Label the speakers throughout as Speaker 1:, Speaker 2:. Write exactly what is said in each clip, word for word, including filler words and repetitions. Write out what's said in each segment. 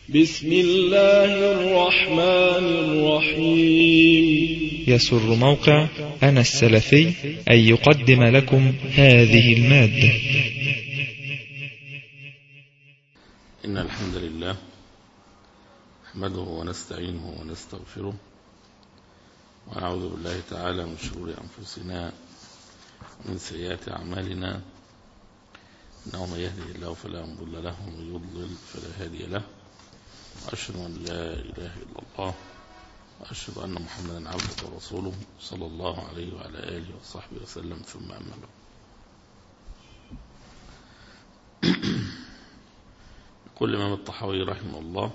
Speaker 1: بسم الله الرحمن الرحيم.
Speaker 2: يسر موقع أنا السلفي أن يقدم لكم هذه المادة.
Speaker 3: إن الحمد لله نحمده ونستعينه ونستغفره ونعوذ بالله تعالى من شرور أنفسنا ومن سيئات أعمالنا، إنه من يهده الله فلا مضل له ومن يضلل فلا هادي له، وأشهد أن لا إله إلا الله وأشهد أن محمدا عبده ورسوله صلى الله عليه وعلى آله وصحبه وسلم، ثم أما بعد. يقول الإمام الطحاوي رحمه الله: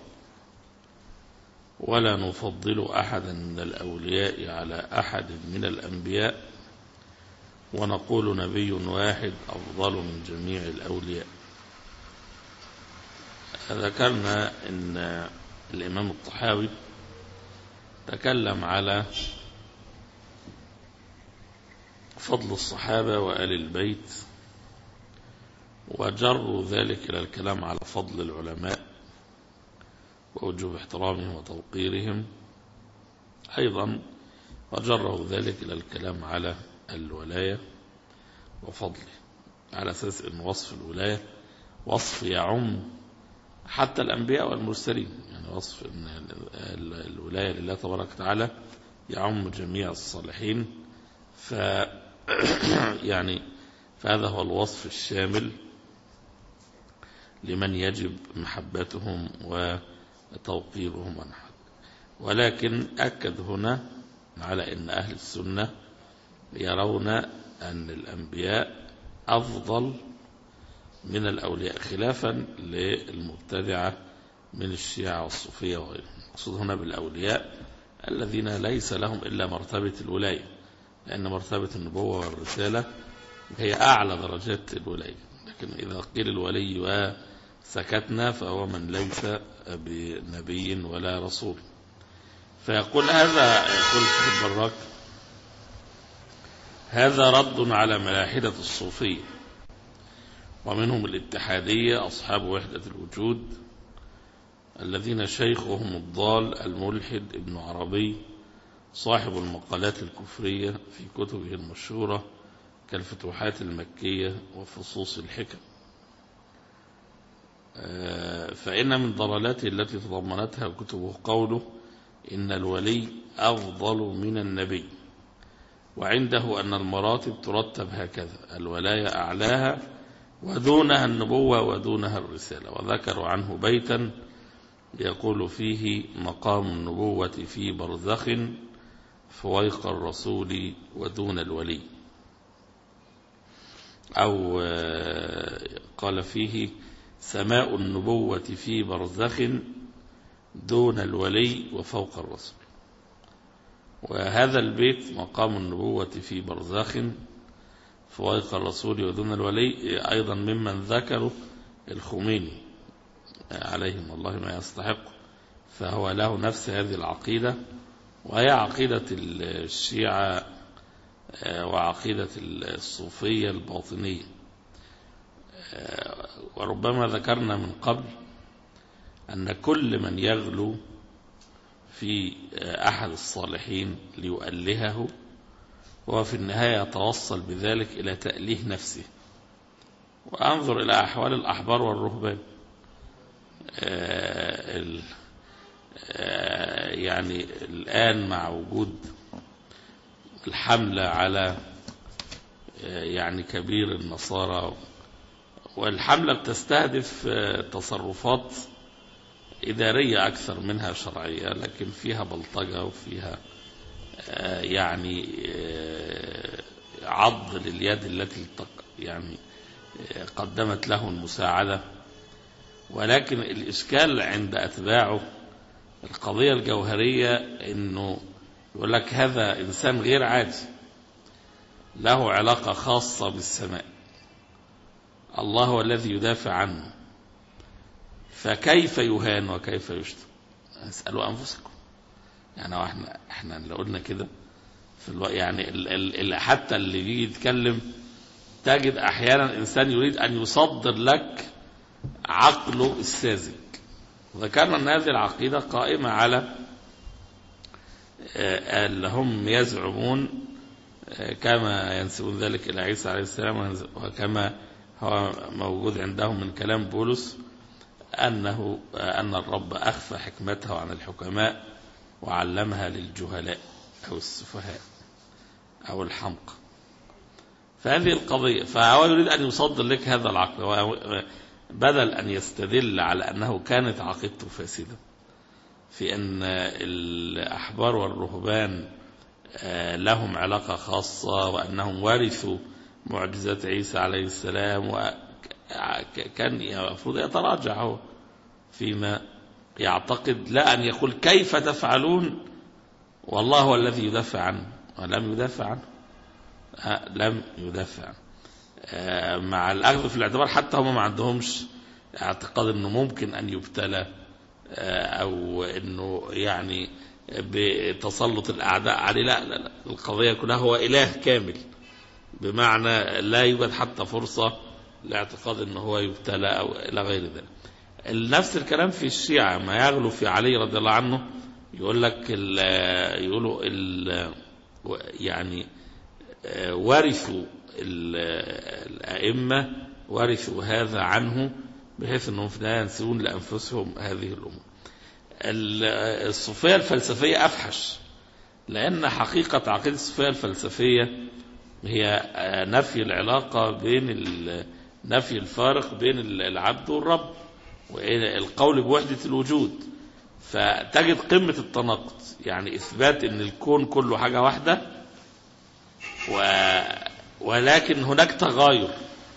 Speaker 3: ولا نفضل أحدا من الأولياء على أحد من الأنبياء، ونقول نبي واحد أفضل من جميع الأولياء. ذكرنا أن الإمام الطحاوي تكلم على فضل الصحابة وآل البيت، وجروا ذلك إلى الكلام على فضل العلماء ووجوب احترامهم وتوقيرهم، أيضا وجروا ذلك إلى الكلام على الولاية وفضله، على أساس أن وصف الولاية وصف يعم حتى الأنبياء والمرسلين، يعني وصف أن الولاية لله تبارك وتعالى يعم جميع الصالحين، ف يعني فهذا هو الوصف الشامل لمن يجب محبتهم وتوقيرهم ونحو. ولكن أكد هنا على أن أهل السنة يرون أن الأنبياء أفضل من الأولياء، خلافا للمبتدعة من الشيعة والصوفية وغيرهم. أقصد هنا بالأولياء الذين ليس لهم إلا مرتبة الولاية، لأن مرتبة النبوة والرسالة هي أعلى درجات الولاية، لكن إذا قيل الولي وسكتنا فهو من ليس بنبي ولا رسول. فيقول هذا، يقول الشيخ البراك: هذا رد على ملاحدة الصوفية، ومنهم الاتحادية أصحاب وحدة الوجود الذين شيخهم الضال الملحد ابن عربي صاحب المقالات الكفرية في كتبه المشهورة كالفتوحات المكية وفصوص الحكم. فإن من ضلالاته التي تضمنتها كتبه قوله إن الولي أفضل من النبي، وعنده أن المراتب ترتب هكذا: الولاية أعلاها ودونها النبوة ودونها الرسالة. وذكروا عنه بيتا يقول فيه: مقام النبوة في برزخ فويق الرسول ودون الولي، أو قال فيه: سماء النبوة في برزخ دون الولي وفوق الرسول. وهذا البيت مقام النبوة في برزخ فويق الرسول ودون الولي أيضا ممن ذكروا الخميني عليهم الله ما يستحق، فهو له نفس هذه العقيدة، وهي عقيدة الشيعة وعقيدة الصوفية الباطنية. وربما ذكرنا من قبل أن كل من يغلو في أحد الصالحين ليؤلهه وهو في النهاية يتوصل بذلك إلى تأليه نفسه. وأنظر إلى أحوال الأحبار والرهبان، يعني الآن مع وجود الحملة على يعني كبير النصارى، والحملة بتستهدف تصرفات إدارية أكثر منها شرعية، لكن فيها بلطجة وفيها يعني عض لليد التي يعني قدمت له المساعدة. ولكن الإشكال عند أتباعه القضية الجوهرية، إنه يقول لك هذا إنسان غير عادي له علاقة خاصة بالسماء، الله هو الذي يدافع عنه، فكيف يهان وكيف يشتم؟ اسألوا أنفسكم. يعني احنا احنا اللي قلنا كده في الو... يعني ال... ال... حتى اللي يجي يتكلم تجد أحيانا إنسان يريد أن يصدر لك عقله الساذج، ذكرنا أن هذه العقيدة قائمة على اللي هم يزعمون كما ينسبون ذلك إلى عيسى عليه السلام، وكما هو موجود عندهم من كلام بولس أنه أن الرب أخفى حكمته عن الحكماء وعلمها للجهلاء أو السفهاء أو الحمقى. فهذه القضية، فهو يريد أن يصدر لك هذا العقل بدل أن يستدل على أنه كانت عقيدته فاسدة في أن الأحبار والرهبان لهم علاقة خاصة وأنهم ورثوا معجزات عيسى عليه السلام، وكان المفروض يتراجع هو فيما يعتقد، لا أن يقول كيف تفعلون والله هو الذي يدافع عنه، ولم يدافع عنه لم يدافع مع الأخذ في الاعتبار. حتى هم ما عندهمش اعتقاد أنه ممكن أن يبتلى أو أنه يعني بتسلط الأعداء عليه، لا لا لا، القضية كلها هو إله كامل، بمعنى لا يوجد حتى فرصة لاعتقاد أنه هو يبتلى أو إلى غير ذلك. نفس الكلام في الشيعة، ما يغلو في علي رضي الله عنه يقول لك يقولوا يعني ورثوا الأئمة ورثوا هذا عنه، بحيث أنهم في النهاية ينسون لأنفسهم هذه الأمور. الصوفية الفلسفية أفحش، لأن حقيقة عقيدة الصوفية الفلسفية هي نفي العلاقة بين نفي الفارق بين العبد والرب والقول بوحدة الوجود. فتجد قمة التناقض، يعني إثبات أن الكون كله حاجة واحدة، ولكن هناك تغاير،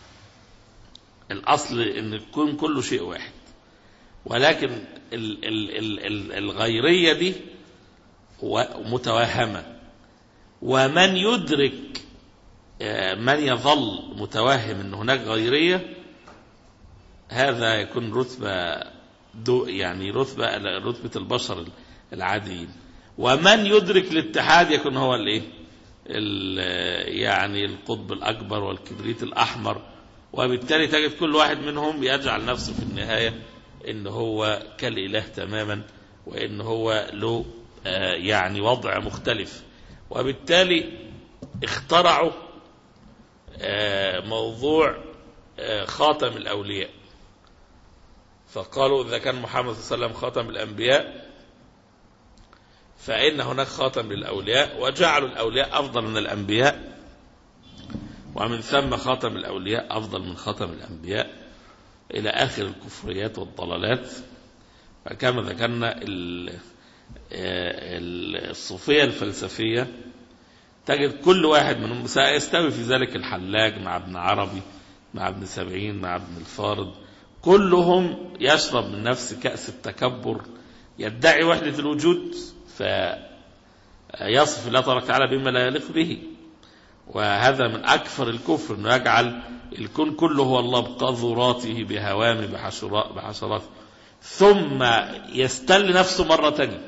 Speaker 3: الأصل أن الكون كله شيء واحد، ولكن ال ال ال ال الغيرية دي متوهمة. ومن يدرك من يظل متوهم أن هناك غيرية، هذا يكون رتبة دو يعني رتبة رتبة البشر العاديين. ومن يدرك الاتحاد يكون هو الايه يعني القطب الأكبر والكبريت الأحمر، وبالتالي تجد كل واحد منهم يجعل نفسه في النهاية إن هو كالإله تماما، وإن هو له يعني وضع مختلف. وبالتالي اخترعوا موضوع خاتم الأولياء، فقالوا إذا كان محمد صلى الله عليه وسلم خاتم الأنبياء فإن هناك خاتم للأولياء، وجعلوا الأولياء أفضل من الأنبياء، ومن ثم خاتم الأولياء أفضل من خاتم الأنبياء، إلى آخر الكفريات والضلالات. فكما ذكرنا الصوفية الفلسفية تجد كل واحد منهم سيستوي في ذلك الحلاج مع ابن عربي مع ابن سبعين مع ابن الفارض، كلهم يشرب من نفس كأس التكبر، يدعي وحدة الوجود فيصف الله تبارك وتعالى بما لا يليق به. وهذا من أكثر الكفر، أنه يجعل الكون كله هو الله بقذراته بهوامه بحشراته، ثم يستل نفسه مرة تانية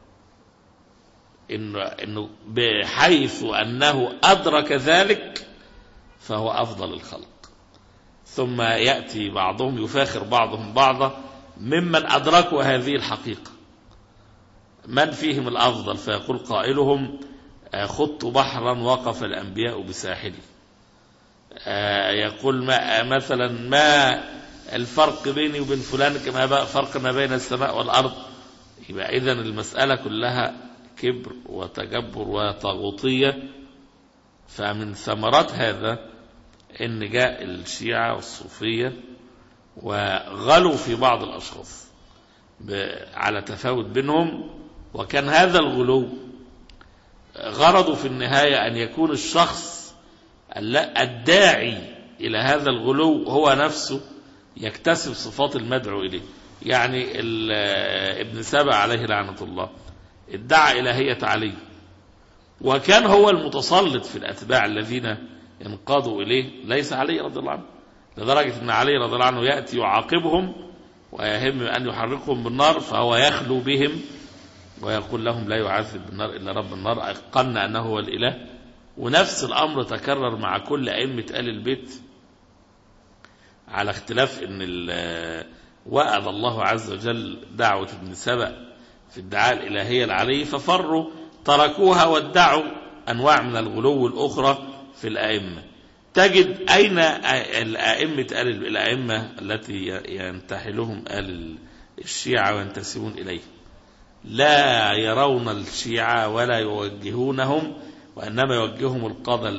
Speaker 3: إنه, إنه بحيث أنه أدرك ذلك فهو أفضل الخلق، ثم يأتي بعضهم يفاخر بعضهم بعضا ممن أدركوا هذه الحقيقة من فيهم الأفضل، فيقول قائلهم خضت بحرا وقف الأنبياء بساحلي. يقول ما مثلا ما الفرق بيني وبين فلان كما فرق ما بين السماء والأرض. يبقى إذن المسألة كلها كبر وتجبر وطاغوتية. فمن ثمرات هذا إن جاء الشيعة والصوفية وغلوا في بعض الأشخاص على تفاوت بينهم، وكان هذا الغلو غرضه في النهاية أن يكون الشخص الداعي إلى هذا الغلو هو نفسه يكتسب صفات المدعو إليه. يعني ابن سبع عليه لعنة الله ادعى إلهية علي، وكان هو المتسلط في الأتباع الذين انقادوا إليه ليس علي رضي الله عنه، لدرجة أن علي رضي الله عنه يأتي يعاقبهم ويهم أن يحرقهم بالنار، فهو يخلو بهم ويقول لهم لا يعذب بالنار إلا رب النار، أيقنا أنه هو الإله. ونفس الأمر تكرر مع كل أئمة آل البيت، على اختلاف أن وأذى الله عز وجل دعوة ابن سبأ في ادعاء الإلهية العلي، ففروا تركوها وادعوا أنواع من الغلو الأخرى في الأئمة. تجد أين الأئمة الأئمة التي ينتحلهم آل الشيعة وينتسبون إليه؟ لا يرون الشيعة ولا يوجهونهم، وإنما يوجههم القادة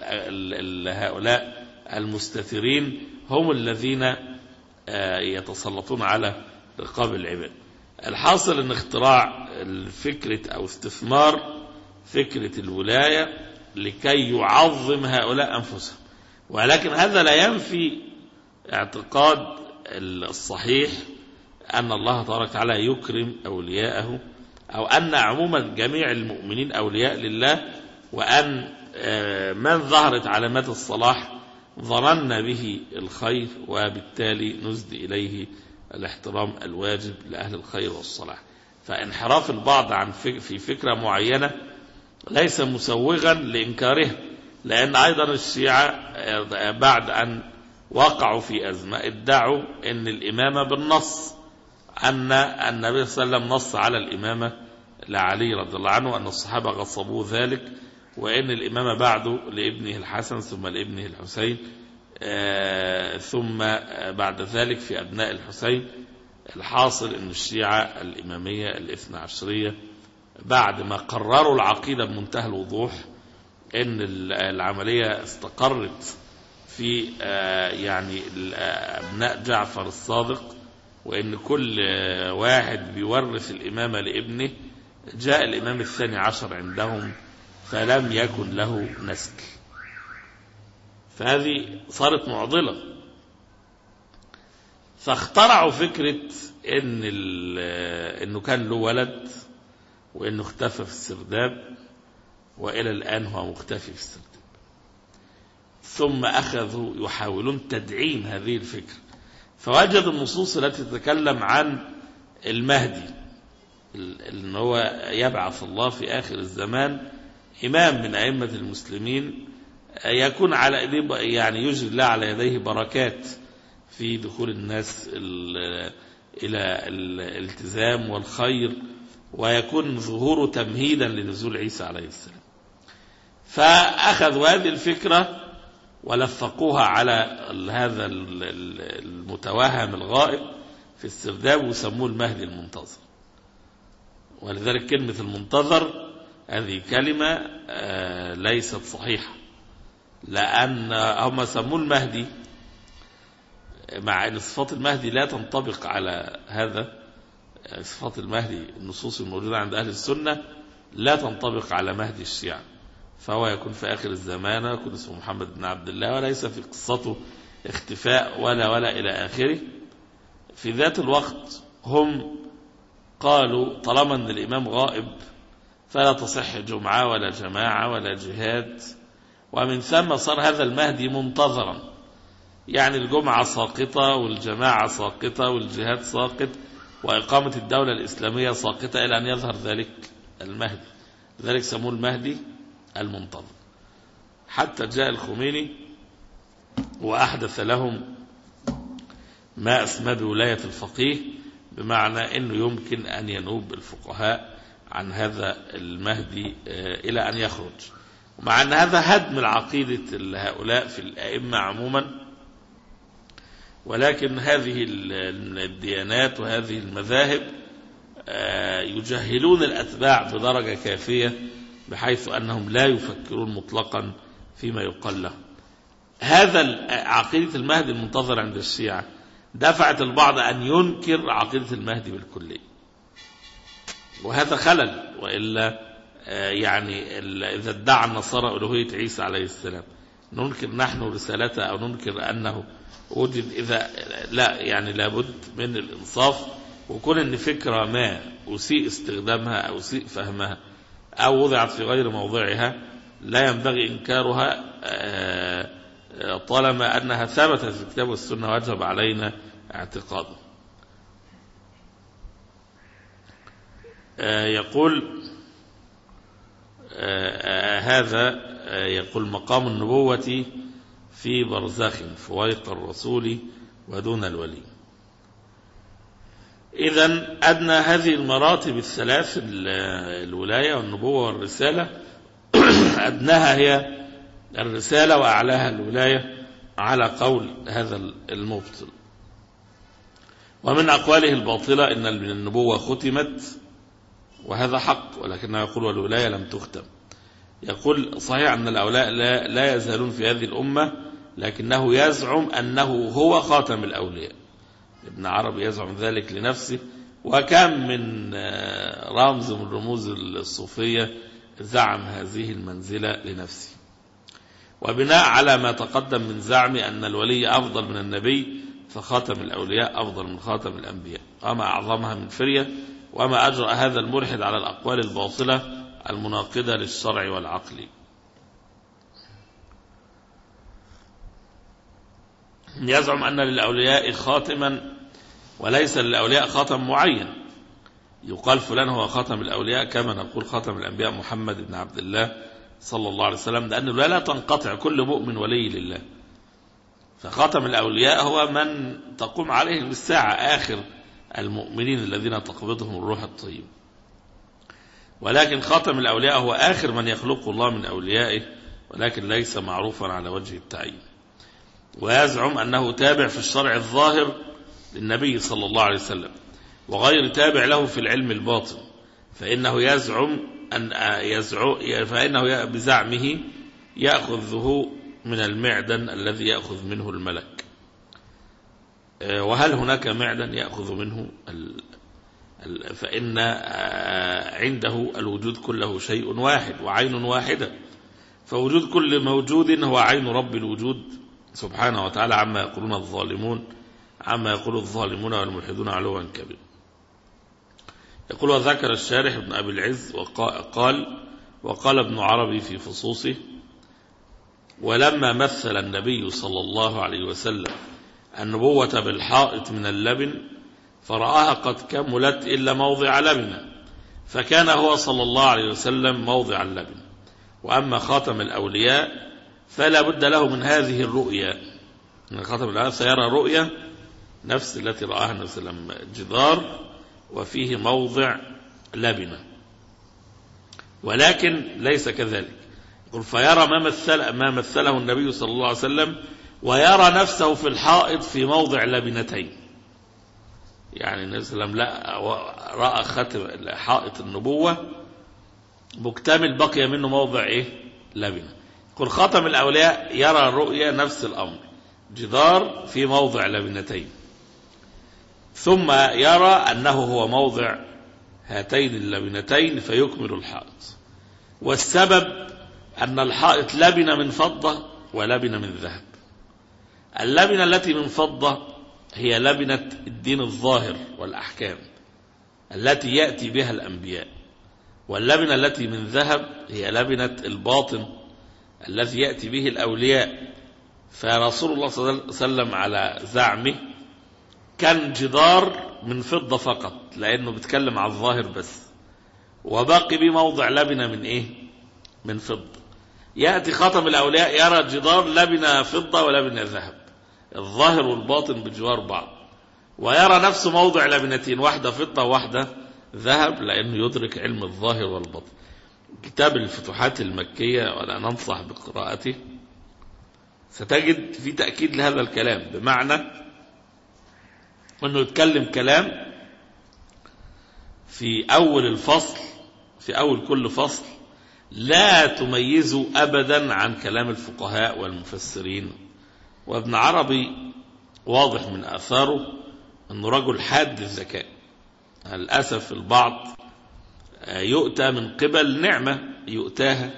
Speaker 3: هؤلاء المستترين هم الذين يتسلطون على رقاب العباد. الحاصل أن اختراع الفكرة أو استثمار فكرة الولاية لكي يعظم هؤلاء أنفسهم، ولكن هذا لا ينفي اعتقاد الصحيح أن الله تبارك وتعالى يكرم أولياءه، أو أن عموما جميع المؤمنين أولياء لله، وأن من ظهرت علامات الصلاح ظننا به الخير، وبالتالي نزد إليه الاحترام الواجب لأهل الخير والصلاح. فانحراف البعض عن في فكرة معينة ليس مسوغا لإنكارها، لأن أيضا الشيعة بعد أن وقعوا في أزمة ادعوا أن الإمامة بالنص، أن النبي صلى الله عليه وسلم نص على الإمامة لعلي رضي الله عنه، وأن الصحابة غصبوه ذلك، وأن الإمامة بعده لابنه الحسن ثم لابنه الحسين، آه ثم بعد ذلك في أبناء الحسين. الحاصل أن الشيعة الإمامية الاثنى عشرية بعد ما قرروا العقيدة بمنتهى الوضوح أن العملية استقرت في آه يعني أبناء جعفر الصادق، وأن كل واحد بيورث الإمامة لابنه، جاء الإمام الثاني عشر عندهم فلم يكن له نسل، فهذه صارت معضلة. فاخترعوا فكرة إن إنه كان له ولد وإنه اختفى في السرداب، وإلى الآن هو مختفي في السرداب. ثم أخذوا يحاولون تدعيم هذه الفكرة، فوجدوا النصوص التي تتكلم عن المهدي، إن هو يبعث الله في آخر الزمان إمام من أئمة المسلمين يكون على يديه، يعني يجري الله على يديه بركات في دخول الناس إلى الالتزام والخير، ويكون ظهوره تمهيدا لنزول عيسى عليه السلام. فأخذوا هذه الفكرة ولفقوها على هذا المتوهم الغائب في السرداب وسموه المهدي المنتظر. ولذلك كلمة المنتظر هذه كلمة ليست صحيحة، لأن هم سموه المهدي مع أن صفات المهدي لا تنطبق على هذا. صفات المهدي النصوص الموجودة عند أهل السنة لا تنطبق على مهدي الشيعة، فهو يكون في آخر الزمان، يكون اسمه محمد بن عبد الله، وليس في قصته اختفاء ولا ولا إلى آخره. في ذات الوقت هم قالوا طالما أن الإمام غائب فلا تصح جمعة ولا جماعة ولا جهاد، ومن ثم صار هذا المهدي منتظرا، يعني الجمعة ساقطة والجماعة ساقطة والجهاد ساقط وإقامة الدولة الإسلامية ساقطة إلى أن يظهر ذلك المهدي. لذلك سموه المهدي المنتظر، حتى جاء الخميني وأحدث لهم ما اسمه بولاية الفقيه، بمعنى أنه يمكن أن ينوب الفقهاء عن هذا المهدي إلى أن يخرج، ومع أن هذا هدم العقيدة هؤلاء في الأئمة عموما. ولكن هذه الديانات وهذه المذاهب يجهلون الأتباع بدرجة كافية بحيث أنهم لا يفكرون مطلقا فيما يقال له. هذا عقيدة المهدي المنتظر عند الشيعة دفعت البعض أن ينكر عقيدة المهدي بالكلية، وهذا خلل. وإلا يعني إذا ادعى النصارى ألوهية عيسى عليه السلام ننكر نحن رسالته أو ننكر أنه وجد؟ إذا لا، يعني لابد من الإنصاف، وكون أن فكرة ما أسيء استخدامها أو أسيء فهمها أو وضعت في غير موضعها لا ينبغي إنكارها طالما أنها ثبتت في الكتاب والسنة وجب علينا اعتقاده. يقول هذا يقول مقام النبوة في برزخ فويق الرسول ودون الولي. إذن أدنى هذه المراتب الثلاث، الولاية والنبوة والرسالة، أدناها هي الرسالة وأعلاها الولاية على قول هذا المبطل. ومن أقواله الباطلة إن النبوة ختمت، وهذا حق، ولكنه يقول والولاية لم تختم. يقول صحيح أن الأولياء لا, لا يزالون في هذه الأمة، لكنه يزعم أنه هو خاتم الأولياء. ابن عربي يزعم ذلك لنفسه، وكم من رمز من رموز الصوفية زعم هذه المنزلة لنفسه. وبناء على ما تقدم من زعم أن الولي أفضل من النبي، فخاتم الأولياء أفضل من خاتم الأنبياء، وما أعظمها من فرية، وما أجرأ هذا الملحد على الأقوال الباطلة المناقضة للشرع والعقل. يزعم أن للأولياء خاتما، وليس للأولياء خاتم معين. يقال فلان هو خاتم الأولياء كما نقول خاتم الأنبياء محمد بن عبد الله صلى الله عليه وسلم، لأن الولاية لا تنقطع، كل مؤمن ولي لله. فخاتم الأولياء هو من تقوم عليهم الساعة، آخر المؤمنين الذين تقبضهم الروح الطيب. ولكن خاتم الأولياء هو آخر من يخلق الله من أوليائه، ولكن ليس معروفا على وجه التعيين. ويزعم أنه تابع في الشرع الظاهر للنبي صلى الله عليه وسلم، وغير تابع له في العلم الباطن، فإنه يزعم أن يزعم فإنه بزعمه يأخذه من المعدن الذي يأخذ منه الملك. وهل هناك معدن يأخذ منه ال... فإن عنده الوجود كله شيء واحد وعين واحدة، فوجود كل موجود هو عين رب الوجود سبحانه وتعالى عما يقولون الظالمون عما يقول الظالمون والملحدون علوا كبيرا. يقول وذكر الشارح ابن أبي العز وقال وقال ابن عربي في فصوصه: ولما مثل النبي صلى الله عليه وسلم النبوة بالحائط من اللبن فرآها قد كملت إلا موضع لبنة، فكان هو صلى الله عليه وسلم موضع اللبن. وأما خاتم الأولياء فلا بد له من هذه الرؤيا، من خاتم الأولياء سيرى رؤيا نفس التي رآها النبي صلى الله عليه وسلم، جدار وفيه موضع لبنة، ولكن ليس كذلك. يقول فيرى ما مثل ما مثله النبي صلى الله عليه وسلم، ويرى نفسه في الحائط في موضع لبنتين. يعني النبي صلى الله عليه وسلم رأى ختم حائط النبوة مكتمل، بقي منه موضع ايه؟ لبنة. يقول خاتم الأولياء يرى رؤيا نفس الأمر، جدار في موضع لبنتين، ثم يرى أنه هو موضع هاتين اللبنتين فيكمل الحائط. والسبب أن الحائط لبنة من فضة ولبنة من ذهب. اللبنة التي من فضة هي لبنة الدين الظاهر والأحكام التي يأتي بها الأنبياء، واللبنة التي من ذهب هي لبنة الباطن الذي يأتي به الأولياء. فرسول الله صلى الله عليه وسلم على زعمه كان جدار من فضة فقط، لأنه بيتكلم على الظاهر بس، وباقي بموضع لبنة من إيه؟ من فضة. يأتي خاتم الأولياء يرى جدار لبنة فضة ولبنة ذهب، الظاهر والباطن بجوار بعض، ويرى نفسه موضع لبنتين، واحدة فضة وواحدة ذهب، لأنه يدرك علم الظاهر والباطن. كتاب الفتوحات المكية ولا ننصح بقراءته، ستجد في تأكيد لهذا الكلام، بمعنى أنه يتكلم كلام في أول الفصل، في أول كل فصل لا تميزه أبدا عن كلام الفقهاء والمفسرين. وابن عربي واضح من آثاره أنه رجل حاد الذكاء. للأسف البعض يؤتى من قبل نعمة يؤتاها،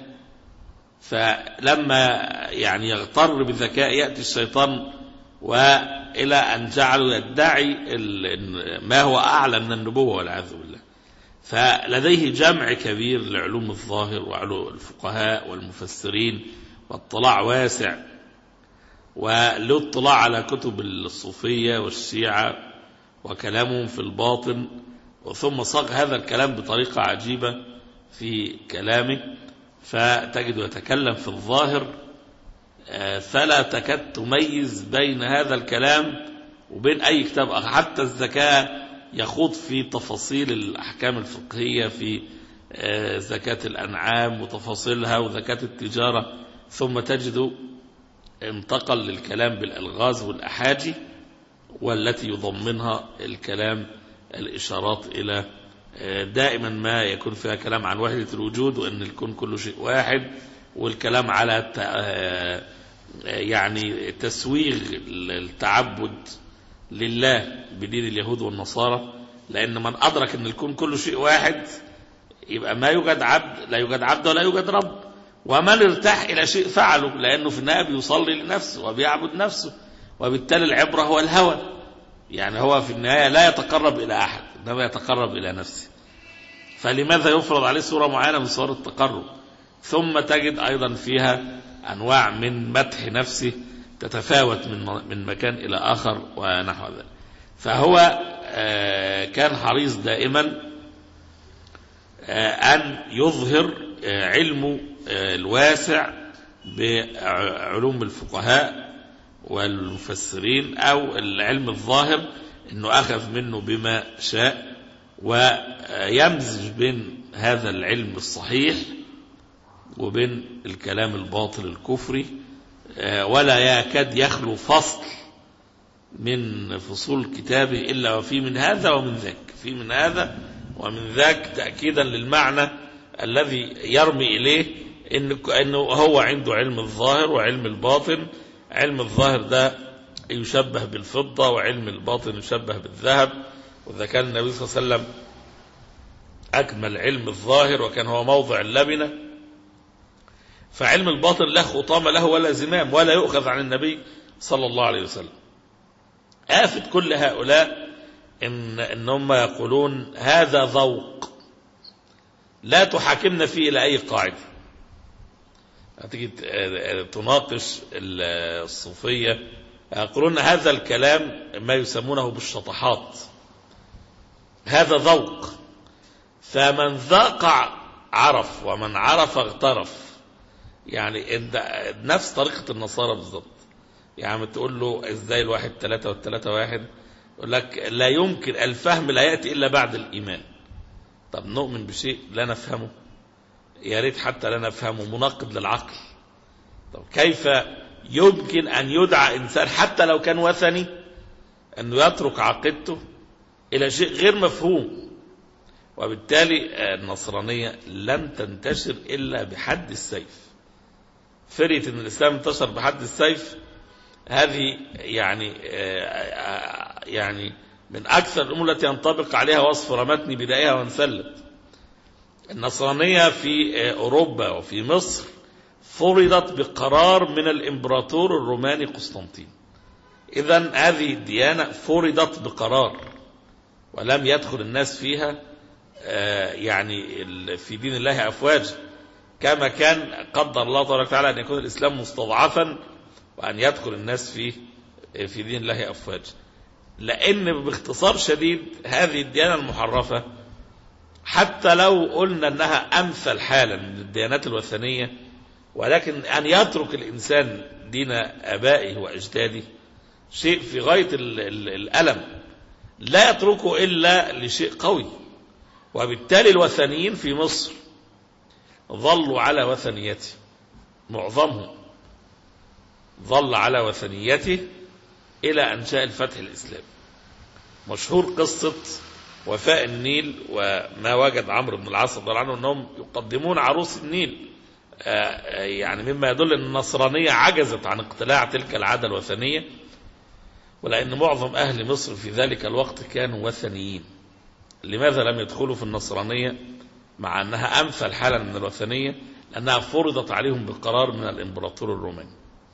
Speaker 3: فلما يعني يغتر بالذكاء يأتي الشيطان وإلى أن جعله يدعي ما هو أعلى من النبوة والعياذ بالله. فلديه جمع كبير لعلوم الظاهر وعلوم الفقهاء والمفسرين، واطلاع واسع، وله اطلاع على كتب الصوفية والشيعة وكلامهم في الباطن، وثم صاغ هذا الكلام بطريقة عجيبة في كلامه، فتجد يتكلم في الظاهر فلا تكاد تميز بين هذا الكلام وبين أي كتاب آخر. حتى الزكاة يخوض في تفاصيل الأحكام الفقهية في زكاة الأنعام وتفاصيلها وزكاة التجارة، ثم تجد انتقل للكلام بالألغاز والأحاجي، والتي يضمنها الكلام الإشارات إلى دائما ما يكون فيها كلام عن وحدة الوجود وأن الكون كله شيء واحد، والكلام على يعني تسويغ التعبد لله بدين اليهود والنصارى، لأن من أدرك أن الكون كله شيء واحد يبقى ما يوجد عبد، لا يوجد عبد ولا يوجد رب، ومن ارتاح إلى شيء فعله، لأنه في النهاية بيصلي لنفسه وبيعبد نفسه، وبالتالي العبرة هو الهوى، يعني هو في النهاية لا يتقرب إلى أحد إنما يتقرب إلى نفسه، فلماذا يفرض عليه صورة معينة من صور التقرب؟ ثم تجد أيضا فيها أنواع من مدح نفسه تتفاوت من من مكان إلى آخر ونحو ذلك. فهو كان حريص دائما أن يظهر علمه الواسع بعلوم الفقهاء والمفسرين، أو العلم الظاهر أنه أخذ منه بما شاء، ويمزج بين هذا العلم الصحيح وبين الكلام الباطل الكفري، ولا يكاد يخلو فصل من فصول كتابه إلا وفي من هذا ومن ذاك، في من هذا ومن ذاك، تأكيدا للمعنى الذي يرمي إليه إنه هو عنده علم الظاهر وعلم الباطن. علم الظاهر ده يشبه بالفضة، وعلم الباطن يشبه بالذهب، وإذا كان النبي صلى الله عليه وسلم أكمل علم الظاهر وكان هو موضع اللبنة، فعلم الباطن لا خطام له ولا زمام ولا يؤخذ عن النبي صلى الله عليه وسلم. آفة كل هؤلاء إن إنهم يقولون هذا ذوق لا تحاكمنا فيه إلى أي قاعدة. هتيجي تناقش الصوفية يقولون هذا الكلام ما يسمونه بالشطحات، هذا ذوق، فمن ذاق عرف ومن عرف اغترف. يعني نفس طريقة النصارى بالضبط، يعني تقول له ازاي الواحد ثلاثة والثلاثة واحد، يقول لك لا يمكن الفهم لا يأتي إلا بعد الإيمان. طب نؤمن بشيء لا نفهمه، يا ريت حتى لا نفهمه، مناقض للعقل. طب كيف يمكن أن يدعى إنسان حتى لو كان وثني أنه يترك عقيدته إلى شيء غير مفهوم؟ وبالتالي النصرانية لن تنتشر إلا بحد السيف. فرية أن الإسلام انتشر بحد السيف هذه يعني يعني من أكثر الأمور التي ينطبق عليها وصف رمتني بدائها وانسلت. النصرانية في أوروبا وفي مصر فرضت بقرار من الإمبراطور الروماني قسطنطين. إذن هذه الديانة فرضت بقرار ولم يدخل الناس فيها يعني في دين الله أفواج، كما كان قدر الله تبارك وتعالى أن يكون الإسلام مستضعفا وأن يدخل الناس فيه في دين الله أفواج. لأن باختصار شديد هذه الديانة المحرفة حتى لو قلنا أنها أمثل حالا من الديانات الوثنية، ولكن أن يترك الإنسان دين آبائه وأجداده شيء في غاية الألم، لا يتركه إلا لشيء قوي. وبالتالي الوثنيين في مصر ظلوا على وثنيته، معظمهم ظل على وثنيته إلى أن جاء الفتح الإسلامي. مشهور قصة وفاء النيل وما وجد عمرو بن العاص رضي الله عنه أنهم يقدمون عروس النيل، يعني مما يدل أن النصرانية عجزت عن اقتلاع تلك العادة الوثنية، ولأن معظم أهل مصر في ذلك الوقت كانوا وثنيين. لماذا لم يدخلوا في النصرانية مع أنها أمثل حالا من الوثنية؟ لأنها فرضت عليهم بقرار من الإمبراطور الروماني.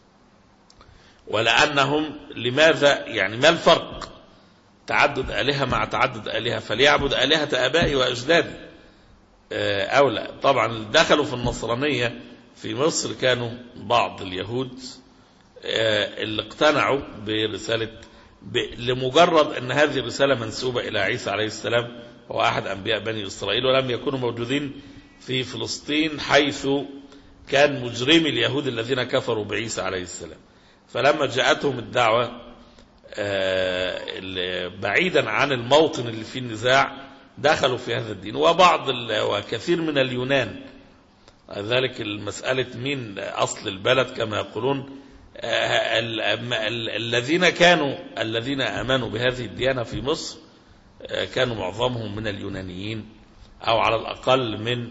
Speaker 3: ولأنهم لماذا يعني ما الفرق تعدد آلهة مع تعدد آلهة؟ فليعبد آلهة آبائي وأجدادي أو لا. طبعا دخلوا في النصرانية في مصر كانوا بعض اليهود اللي اقتنعوا برسالة لمجرد أن هذه الرسالة منسوبة إلى عيسى عليه السلام، هو أحد أنبياء بني إسرائيل، ولم يكونوا موجودين في فلسطين حيث كان مجرمي اليهود الذين كفروا بعيسى عليه السلام. فلما جاءتهم الدعوة بعيدا عن الموطن اللي فيه النزاع دخلوا في هذا الدين. وبعض وكثير من اليونان ذلك المسألة مين أصل البلد كما يقولون، الذين كانوا الذين آمنوا بهذه الديانة في مصر كانوا معظمهم من اليونانيين، أو على الأقل من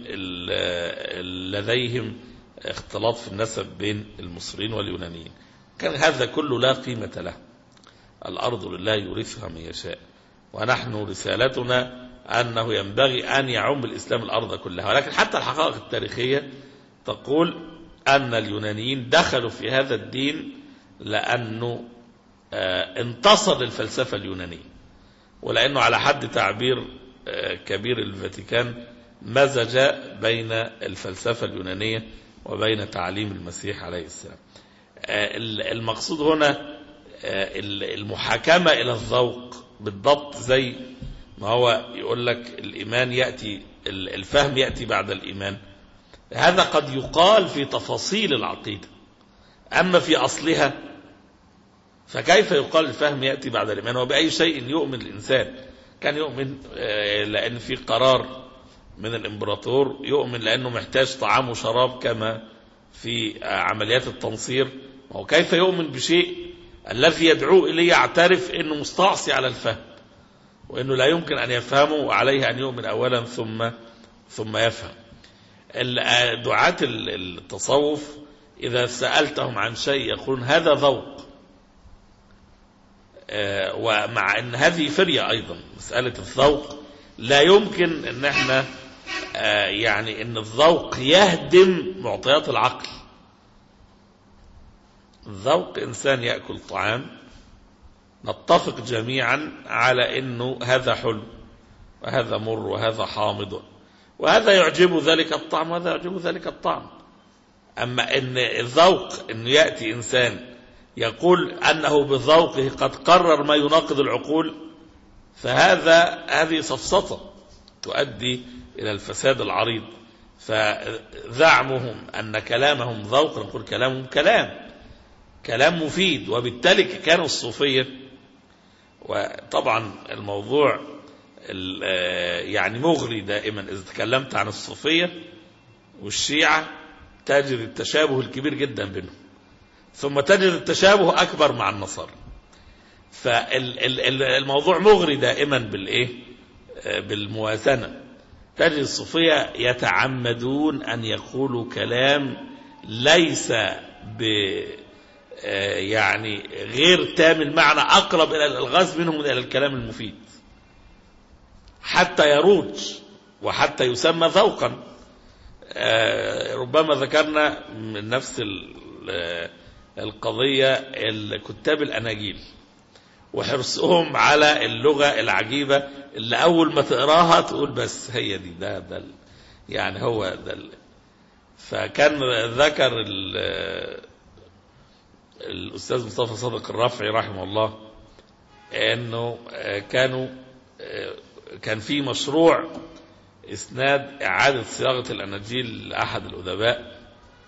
Speaker 3: لديهم اختلاط في النسب بين المصريين واليونانيين. كان هذا كله لا قيمة له. الأرض لله يورثها من يشاء، ونحن رسالتنا أنه ينبغي أن يعم الإسلام الأرض كلها. ولكن حتى الحقائق التاريخية تقول أن اليونانيين دخلوا في هذا الدين لأنه انتصر للفلسفة اليونانية، ولأنه على حد تعبير كبير الفاتيكان مزج بين الفلسفة اليونانية وبين تعليم المسيح عليه السلام. المقصود هنا المحاكمة إلى الذوق بالضبط، زي ما هو يقول لك الإيمان يأتي، الفهم يأتي بعد الإيمان. هذا قد يقال في تفاصيل العقيدة، أما في أصلها فكيف يقال الفهم يأتي بعد الإيمان؟ وبأي شيء يؤمن الإنسان؟ كان يؤمن لأن في قرار من الإمبراطور، يؤمن لأنه محتاج طعام وشراب كما في عمليات التنصير. وكيف يؤمن بشيء الذي يدعو إليه يعترف أنه مستعصي على الفهم، وأنه لا يمكن أن يفهمه، وعليه أن يؤمن أولا ثم ثم يفهم. دعاة التصوف إذا سألتهم عن شيء يقولون هذا ذوق، ومع أن هذه فرية أيضا مسألة الذوق. لا يمكن أن احنا يعني أن الذوق يهدم معطيات العقل. الذوق إنسان يأكل طعام نتفق جميعا على أنه هذا حلو وهذا مر وهذا حامض، وهذا يعجب ذلك الطعم وهذا يعجب ذلك الطعم. أما أن الذوق أنه يأتي إنسان يقول أنه بذوقه قد قرر ما يناقض العقول، فهذا هذه سفسطة تؤدي إلى الفساد العريض. فزعمهم أن كلامهم ذوق، نقول كلامهم كلام كلام مفيد. وبالتالي كانوا الصوفية، وطبعا الموضوع يعني مغري دائما إذا تكلمت عن الصوفية والشيعة تجد التشابه الكبير جدا بينهم، ثم تجد التشابه أكبر مع النصارى. فالموضوع مغري دائما بالإيه؟ بالموازنة. تجد الصوفية يتعمدون أن يقولوا كلام ليس ب يعني غير تام المعنى، أقرب إلى الألغاز منهم إلى الكلام المفيد، حتى يروج وحتى يسمى ذوقا. ربما ذكرنا من نفس القضية الكتاب الأناجيل وحرصهم على اللغة العجيبة اللي أول ما تقراها تقول بس هي دي، ده ده يعني هو ده. فكان ذكر الأستاذ مصطفى صادق الرافعي رحمه الله أنه كانوا كان في مشروع إسناد إعادة صياغة الأناجيل لأحد الأدباء،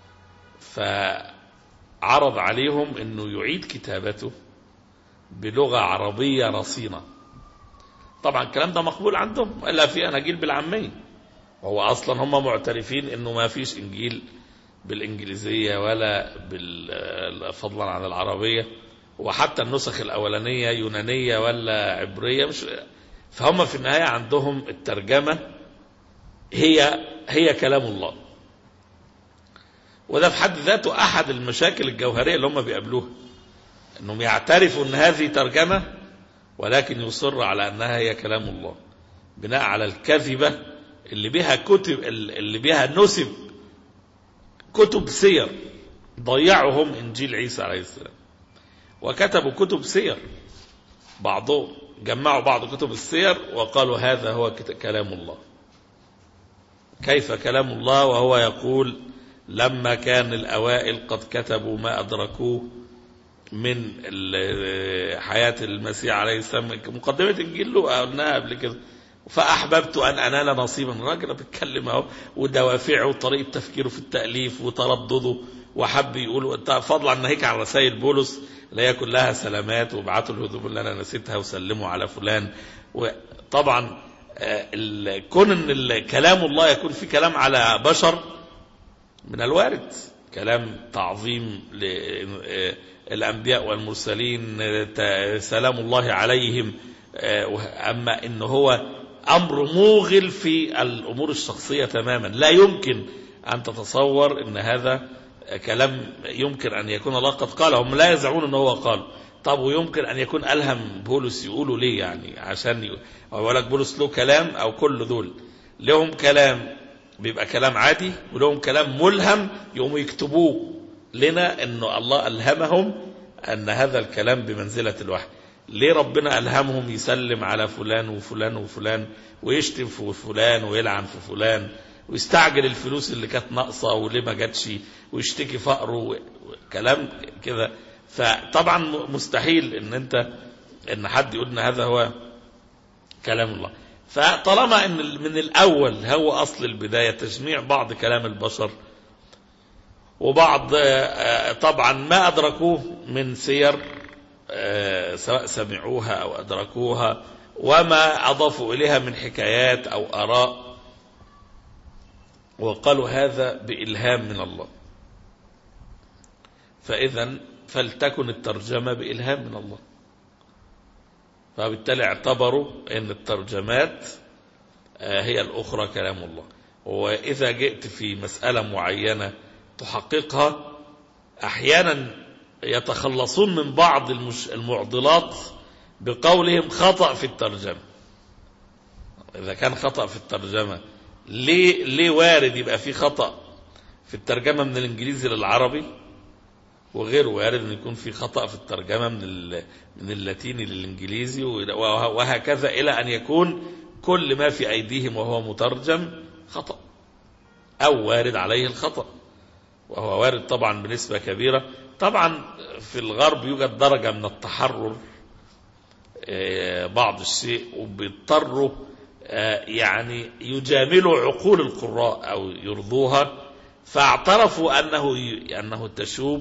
Speaker 3: فعرض عليهم أنه يعيد كتابته بلغة عربية رصينة. طبعا الكلام ده مقبول عندهم، إلا في أناجيل بالعامية، وهو أصلا هم معترفين أنه ما فيش إنجيل بالإنجليزية ولا فضلا عن العربية، وحتى النسخ الأولانية يونانية ولا عبرية مش. فهم في النهاية عندهم الترجمة هي هي كلام الله، وده في حد ذاته أحد المشاكل الجوهرية اللي هم بيقابلوها، أنهم يعترفوا أن هذه ترجمة ولكن يصر على أنها هي كلام الله، بناء على الكذبة اللي بها كتب اللي بها نسب كتب سير. ضيعهم إنجيل عيسى عليه السلام وكتبوا كتب سير، بعضهم جمعوا بعض كتب السير وقالوا هذا هو كلام الله. كيف كلام الله وهو يقول لما كان الأوائل قد كتبوا ما أدركوه من حياة المسيح عليه السلام؟ مقدمة إنجيل له قلناها قبل كده، فأحببت أن أنال نصيبا. الراجل بيتكلم اهو ودوافعه وطريقة تفكيره في التأليف وتردده، وحب يقول فضلا ناهيك عن رسائل بولس اللي هي كلها سلامات وابعتوا الهدوم اللي أنا نسيتها وسلموا على فلان. وطبعا كون ان كلام الله يكون في كلام على بشر من الوارد، كلام تعظيم للأنبياء والمرسلين سلام الله عليهم. أما إنه هو أمر موغل في الأمور الشخصية تماما، لا يمكن أن تتصور أن هذا كلام يمكن أن يكون الله قد قاله. هم لا يزعمون أنه هو قال. طب ويمكن أن يكون ألهم بولس يقولوا ليه؟ يعني عشان أقول لك بولس له كلام أو كل دول لهم كلام بيبقى كلام عادي، ولهم كلام ملهم يقوموا يكتبوه لنا أنه الله ألهمهم أن هذا الكلام بمنزلة الوحي. ليه ربنا ألهمهم يسلم على فلان وفلان وفلان ويشتم في فلان ويلعن في فلان ويستعجل الفلوس اللي كانت ناقصة وليه ما جاتش ويشتكي فقره وكلام كده؟ فطبعا مستحيل ان انت ان حد يقول ان هذا هو كلام الله. فطالما ان من الاول هو اصل البداية تجميع بعض كلام البشر وبعض طبعا ما ادركوه من سير سواء سمعوها أو أدركوها وما أضافوا إليها من حكايات أو آراء، وقالوا هذا بإلهام من الله، فإذا فلتكن الترجمة بإلهام من الله. فبالتالي اعتبروا أن الترجمات هي الأخرى كلام الله. وإذا جئت في مسألة معينة تحققها أحيانا يتخلصون من بعض المعضلات بقولهم خطأ في الترجمة. إذا كان خطأ في الترجمة ليه, ليه وارد يبقى في خطأ في الترجمة من الإنجليزي للعربي، وغير وارد أن يكون في خطأ في الترجمة من من اللاتيني للإنجليزي، وهكذا إلى أن يكون كل ما في أيديهم وهو مترجم خطأ أو وارد عليه الخطأ، وهو وارد طبعا بنسبة كبيرة. طبعا في الغرب يوجد درجة من التحرر بعض الشيء، وبيضطروا يعني يجاملوا عقول القراء أو يرضوها، فاعترفوا أنه أنه تشوب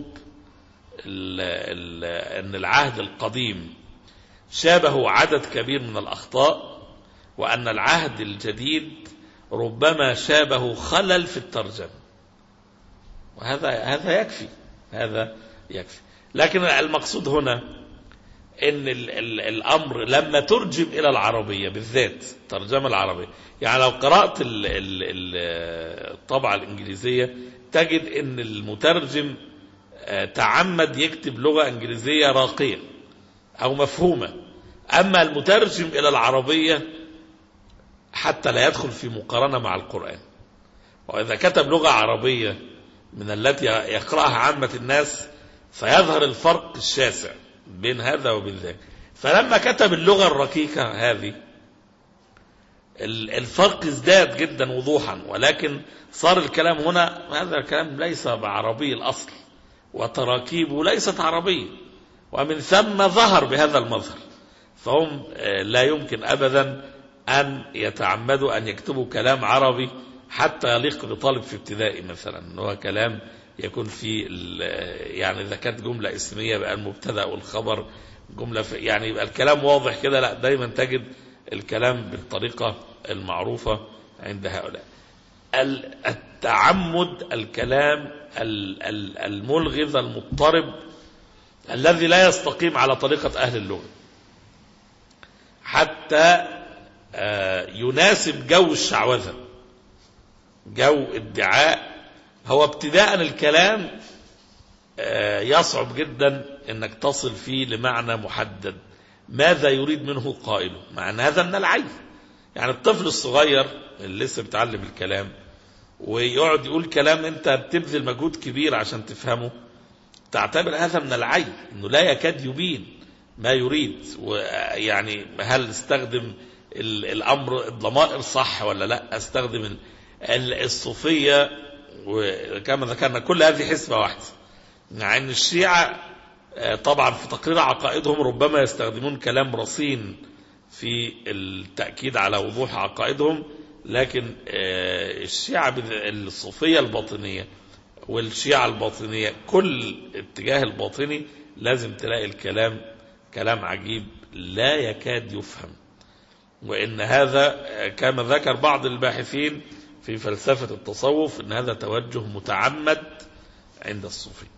Speaker 3: أن العهد القديم شابه عدد كبير من الأخطاء، وأن العهد الجديد ربما شابه خلل في الترجمة. وهذا هذا يكفي هذا يكفي. لكن المقصود هنا ان ال ال الامر لما ترجم الى العربية بالذات الترجمة العربية، يعني لو قرأت ال ال الطبعة الانجليزية تجد ان المترجم تعمد يكتب لغة انجليزية راقية او مفهومة، اما المترجم الى العربية حتى لا يدخل في مقارنة مع القرآن. واذا كتب لغة عربية من التي يقرأها عامة الناس فيظهر الفرق الشاسع بين هذا وبين ذاك. فلما كتب اللغة الركيكة هذه الفرق ازداد جدا وضوحا، ولكن صار الكلام هنا هذا الكلام ليس بعربي الأصل وتراكيبه ليست عربية، ومن ثم ظهر بهذا المظهر. فهم لا يمكن أبدا أن يتعمدوا أن يكتبوا كلام عربي حتى يليق بطالب في ابتدائي مثلا، ان هو كلام يكون في يعني اذا كانت جمله اسميه بقى المبتدا والخبر جمله يعني يبقى الكلام واضح كده. لا، دايما تجد الكلام بالطريقه المعروفه عند هؤلاء. التعمد الكلام الملغز المضطرب الذي لا يستقيم على طريقه اهل اللغه حتى يناسب جو الشعوذه، جو ادعاء. هو ابتداء الكلام يصعب جدا انك تصل فيه لمعنى محدد ماذا يريد منه قائله، مع ان هذا من العيب. يعني الطفل الصغير اللي لسه بيتعلم الكلام ويقعد يقول كلام انت بتبذل مجهود كبير عشان تفهمه، تعتبر هذا من العيب انه لا يكاد يبين ما يريد. ويعني هل استخدم الامر الضمائر صح ولا لا، استخدم الصوفية، وكما ذكرنا كل هذه حسبة واحدة. مع ان الشيعة طبعا في تقرير عقائدهم ربما يستخدمون كلام رصين في التأكيد على وضوح عقائدهم. لكن الشيعة الصوفية الباطنية والشيعة الباطنية كل اتجاه الباطني لازم تلاقي الكلام كلام عجيب لا يكاد يفهم، وإن هذا كما ذكر بعض الباحثين في فلسفة التصوف إن هذا توجه متعمد عند الصوفية.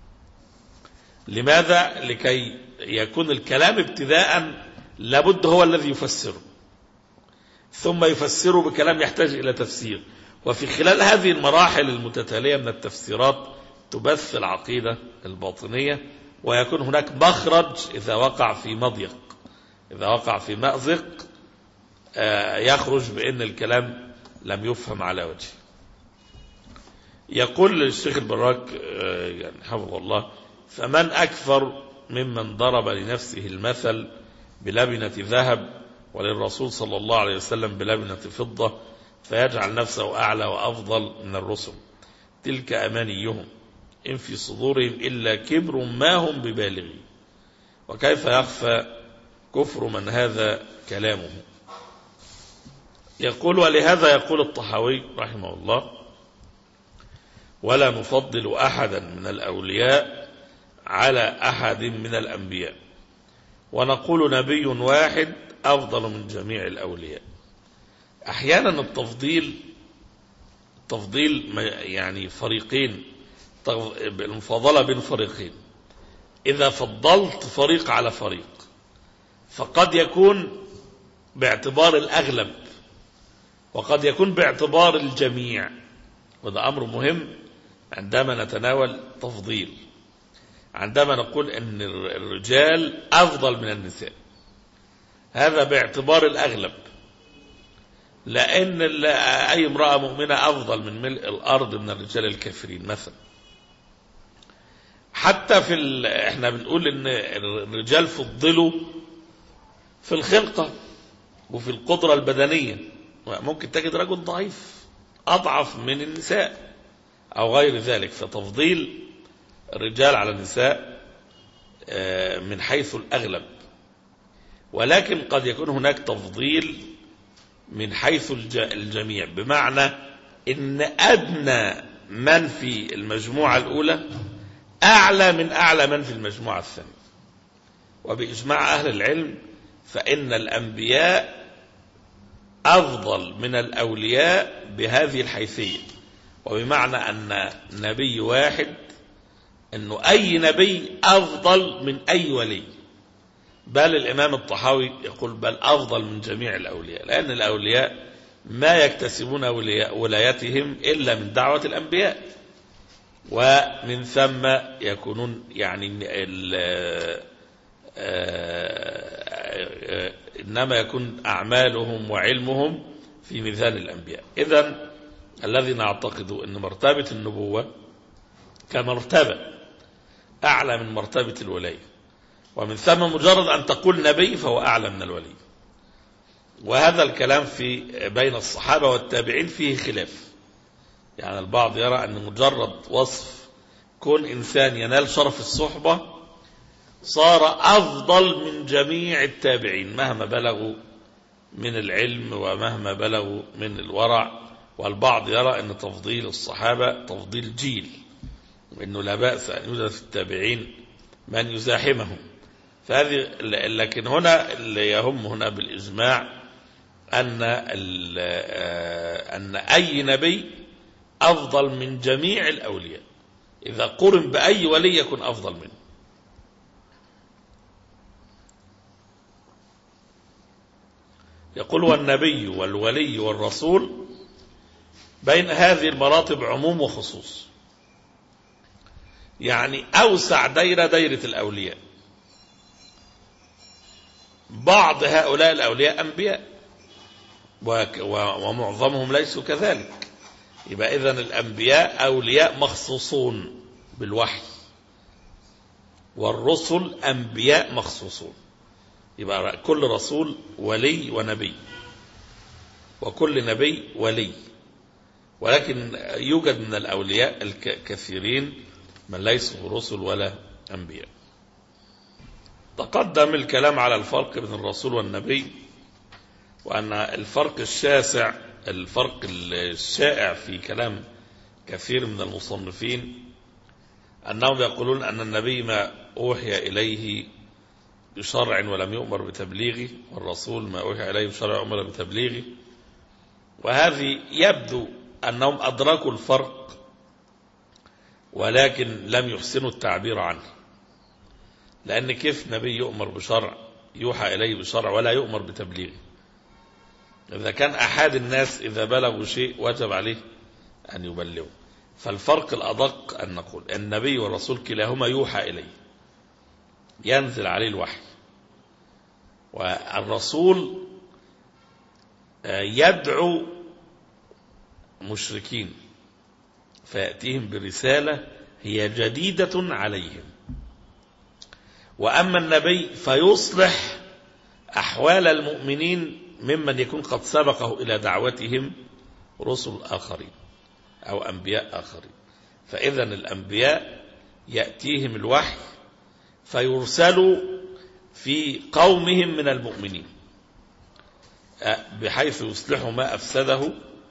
Speaker 3: لماذا؟ لكي يكون الكلام ابتداء لابد هو الذي يفسره، ثم يفسره بكلام يحتاج إلى تفسير، وفي خلال هذه المراحل المتتالية من التفسيرات تبث العقيدة الباطنية، ويكون هناك مخرج إذا وقع في مضيق، إذا وقع في مأزق يخرج بأن الكلام لم يفهم على وجهه. يقول الشيخ البراك يعني حفظه الله: فمن أكثر ممن ضرب لنفسه المثل بلبنة ذهب وللرسول صلى الله عليه وسلم بلبنة فضة فيجعل نفسه أعلى وأفضل من الرسل، تلك أمانيهم إن في صدورهم إلا كبر ما هم ببالغين، وكيف يخفى كفر من هذا كلامه. يقول: ولهذا يقول الطحاوي رحمه الله: ولا نفضل أحدا من الأولياء على أحد من الأنبياء، ونقول نبي واحد أفضل من جميع الأولياء. أحيانا التفضيل تفضيل يعني فريقين، المفاضلة بين فريقين. إذا فضلت فريق على فريق فقد يكون باعتبار الأغلب، وقد يكون باعتبار الجميع، وده أمر مهم عندما نتناول تفضيل. عندما نقول أن الرجال أفضل من النساء هذا باعتبار الأغلب، لأن أي امرأة مؤمنة أفضل من ملء الأرض من الرجال الكافرين مثلا. حتى في ال... احنا بنقول ان الرجال فضلوا في الخلقة وفي القدرة البدنية، ممكن تجد رجل ضعيف أضعف من النساء أو غير ذلك، فتفضيل الرجال على النساء من حيث الأغلب. ولكن قد يكون هناك تفضيل من حيث الجميع، بمعنى إن أدنى من في المجموعة الأولى أعلى من أعلى من في المجموعة الثانية. وبإجماع أهل العلم فإن الأنبياء أفضل من الأولياء بهذه الحيثية، وبمعنى أن نبي واحد أنه أي نبي أفضل من أي ولي، بل الإمام الطحاوي يقول بل أفضل من جميع الأولياء، لأن الأولياء ما يكتسبون ولايتهم إلا من دعوة الأنبياء، ومن ثم يكونون يعني إنما يكون أعمالهم وعلمهم في ميزان الأنبياء. إذن الذي نعتقد أن مرتبة النبوة كمرتبة أعلى من مرتبة الولاية، ومن ثم مجرد أن تقول نبي فهو أعلى من الولي. وهذا الكلام في بين الصحابة والتابعين فيه خلاف، يعني البعض يرى أن مجرد وصف كون إنسان ينال شرف الصحبة صار أفضل من جميع التابعين مهما بلغوا من العلم ومهما بلغوا من الورع. والبعض يرى أن تفضيل الصحابة تفضيل جيل، وأنه لا بأس أن يوجد في التابعين من يزاحمهم. فهذه لكن هنا اللي يهم هنا بالإجماع أن أن أي نبي أفضل من جميع الأولياء، إذا قرن بأي ولي يكون أفضل منه. يقول والنبي والولي والرسول بين هذه المراتب عموم وخصوص، يعني أوسع دايرة دايرة الأولياء. بعض هؤلاء الأولياء أنبياء ومعظمهم ليسوا كذلك، يبقى إذن الأنبياء أولياء مخصوصون بالوحي، والرسل أنبياء مخصوصون، يبقى كل رسول ولي ونبي، وكل نبي ولي. ولكن يوجد من الأولياء الكثيرين من ليسوا رسل ولا أنبياء. تقدم الكلام على الفرق بين الرسول والنبي وأن الفرق الشاسع الفرق الشائع في كلام كثير من المصنفين أنهم يقولون أن النبي ما أوحي إليه بشرع ولم يؤمر بتبليغه، والرسول ما أوحي إليه بشرع وأمر بتبليغه. وهذه يبدو أنهم أدركوا الفرق ولكن لم يحسنوا التعبير عنه، لأن كيف نبي يؤمر بشرع يوحى إليه بشرع ولا يؤمر بتبليغه؟ إذا كان أحد الناس إذا بلغوا شيء وجب عليه أن يبلغه. فالفرق الأدق أن نقول النبي والرسول كلاهما يوحى إليه، ينزل عليه الوحي، والرسول يدعو مشركين فيأتيهم برسالة هي جديدة عليهم. وأما النبي فيصلح أحوال المؤمنين ممن يكون قد سبقه إلى دعوتهم رسل آخرين أو أنبياء آخرين. فإذا الأنبياء يأتيهم الوحي فيرسلوا في قومهم من المؤمنين بحيث يصلحوا ما أفسده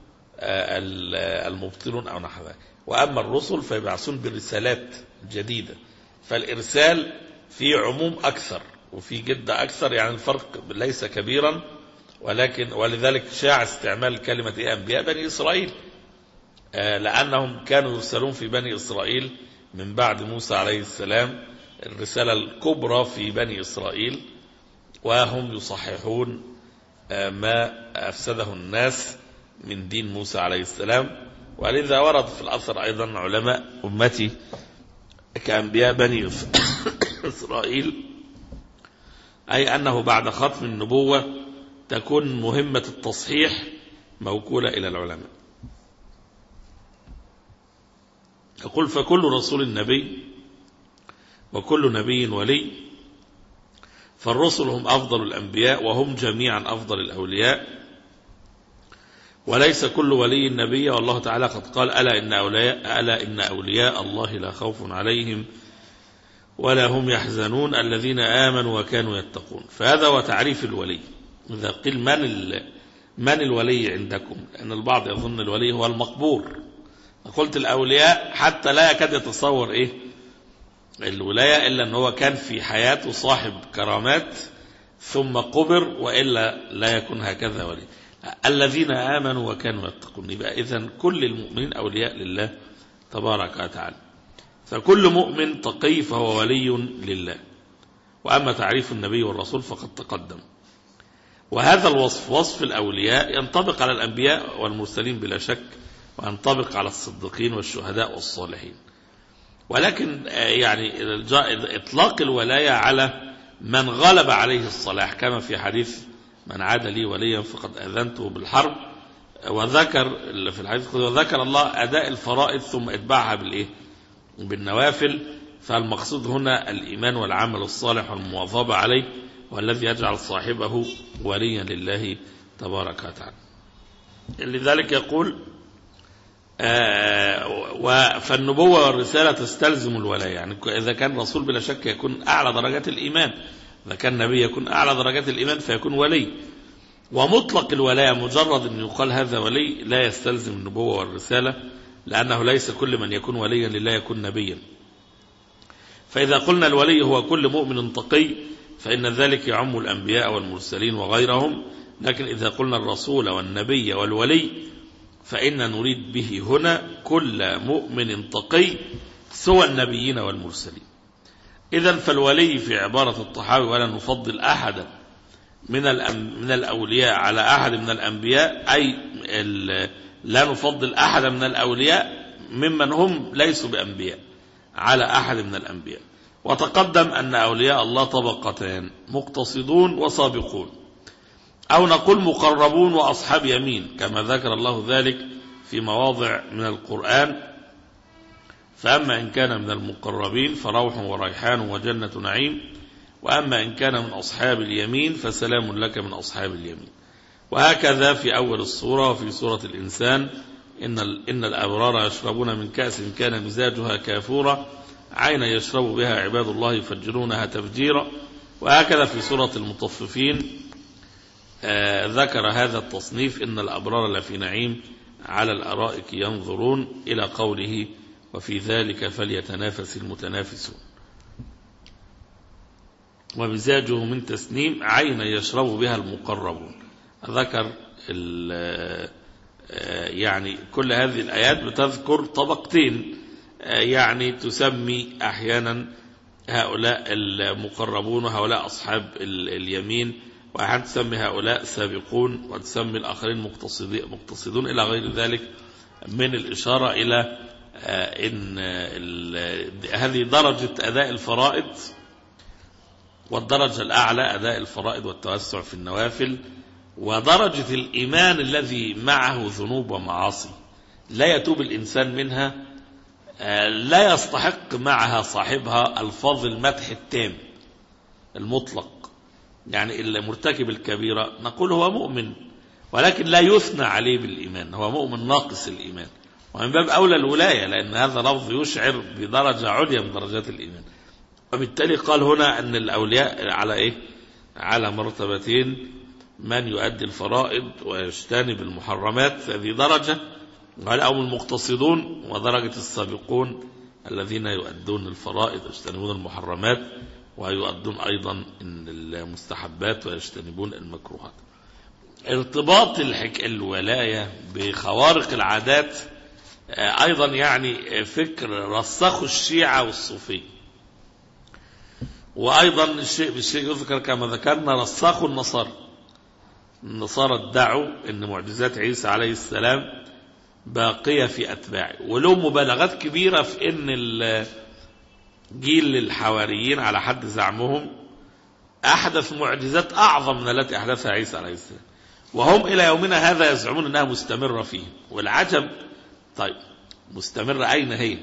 Speaker 3: المبطلون أو نحو ذلك. وأما الرسل فيبعثون برسالات جديدة، فالإرسال في عموم أكثر وفي جدة أكثر، يعني الفرق ليس كبيرا، ولكن ولذلك شاع استعمال كلمة أنبياء بني إسرائيل، لأنهم كانوا يرسلون في بني إسرائيل من بعد موسى عليه السلام الرسالة الكبرى في بني إسرائيل، وهم يصححون ما أفسده الناس من دين موسى عليه السلام. ولذا ورد في الأثر أيضا علماء أمتي كأنبياء بني إسرائيل، أي أنه بعد ختم النبوة تكون مهمة التصحيح موكولة إلى العلماء. يقول فكل رسول نبي وكل نبي ولي، فالرسل هم أفضل الأنبياء وهم جميعا أفضل الأولياء، وليس كل ولي نبي، والله تعالى قد قال ألا إن أولياء, ألا إن أولياء الله لا خوف عليهم ولا هم يحزنون الذين آمنوا وكانوا يتقون. فهذا هو تعريف الولي. إذا قيل من, من الولي عندكم، لأن البعض يظن الولي هو المقبور، قلت الأولياء حتى لا يكاد يتصور إيه الولاية إلا أنه كان في حياته صاحب كرامات ثم قبر، وإلا لا يكون هكذا ولي. الذين آمنوا وكانوا يتقون، يبقى إذن كل المؤمنين أولياء لله تبارك وتعالى. فكل مؤمن تقي فهو ولي لله. وأما تعريف النبي والرسول فقد تقدم. وهذا الوصف وصف الأولياء ينطبق على الأنبياء والمرسلين بلا شك، وينطبق على الصديقين والشهداء والصالحين. ولكن يعني إطلاق الولاية على من غلب عليه الصلاح، كما في حديث من عاد لي وليا فقد أذنته بالحرب، وذكر في الحديث وذكر الله أداء الفرائض ثم اتبعها بالإيه بالنوافل. فالمقصود هنا الإيمان والعمل الصالح والمواظبة عليه، والذي يجعل صاحبه وليا لله تبارك وتعالى. لذلك يقول آه فالنبوة والرسالة تستلزم الولاية. يعني إذا كان رسول بلا شك يكون أعلى درجات الإيمان، إذا كان نبي يكون أعلى درجات الإيمان فيكون ولي. ومطلق الولاية مجرد أن يقال هذا ولي لا يستلزم النبوة والرسالة، لأنه ليس كل من يكون وليا لله يكون نبيا. فإذا قلنا الولي هو كل مؤمن تقي فإن ذلك يعم الأنبياء والمرسلين وغيرهم. لكن إذا قلنا الرسول والنبي والولي فإن نريد به هنا كل مؤمن تقي سوى النبيين والمرسلين. إذن فالولي في عبارة الطحاوي ولا نفضل أحدا من من الأولياء على أحد من الأنبياء، أي لا نفضل أحدا من الأولياء ممن هم ليسوا بأنبياء على أحد من الأنبياء. وتقدم أن أولياء الله طبقتان، مقتصدون وسابقون، أو نقول مقربون وأصحاب يمين، كما ذكر الله ذلك في مواضع من القرآن. فأما إن كان من المقربين فروح وريحان وجنة نعيم، وأما إن كان من أصحاب اليمين فسلام لك من أصحاب اليمين. وهكذا في أول السورة وفي سورة الإنسان إن, إن الأبرار يشربون من كأس كان مزاجها كافورا عينا يشرب بها عباد الله يفجرونها تفجيرا. وهكذا في سورة المطففين آه ذكر هذا التصنيف إن الأبرار لفي نعيم على الأرائك ينظرون إلى قوله وفي ذلك فليتنافس المتنافسون. ومزاجه من تسنيم عينا يشرب بها المقربون. ذكر يعني كل هذه الآيات بتذكر طبقتين، يعني تسمي أحيانا هؤلاء المقربون وهؤلاء أصحاب اليمين، وأحيانا تسمي هؤلاء سابقون، وتسمي الآخرين مقتصدون إلى غير ذلك من الإشارة إلى إن هذه درجة أداء الفرائض، والدرجة الأعلى أداء الفرائض والتوسع في النوافل، ودرجة الإيمان الذي معه ذنوب ومعاصي لا يتوب الإنسان منها، لا يستحق معها صاحبها الفاظ المدح التام المطلق. يعني اللي مرتكب الكبيرة نقول هو مؤمن، ولكن لا يثنى عليه بالإيمان، هو مؤمن ناقص الإيمان، ومن باب أولى الولاية، لأن هذا لفظ يشعر بدرجة عليا من درجات الإيمان. وبالتالي قال هنا أن الأولياء على إيه؟ على مرتبتين: من يؤدي الفرائض ويجتنب المحرمات، هذه درجة، وهم المقتصدون، ودرجة السابقون الذين يؤدون الفرائض ويجتنبون المحرمات ويؤدون أيضا المستحبات ويجتنبون المكروهات. ارتباط الولاية بخوارق العادات أيضا يعني فكر رسخوا الشيعة والصوفية، وأيضا الشيء بالشيء يذكر كما ذكرنا رسخوا النصارى. النصارى ادعوا أن معجزات عيسى عليه السلام باقية في أتباعه، ولهم مبالغات كبيرة في أن جيل الحواريين على حد زعمهم أحدث معجزات أعظم من التي أحدثها عيسى عليه السلام، وهم إلى يومنا هذا يزعمون أنها مستمرة فيه. والعجب، طيب مستمرة أين هي؟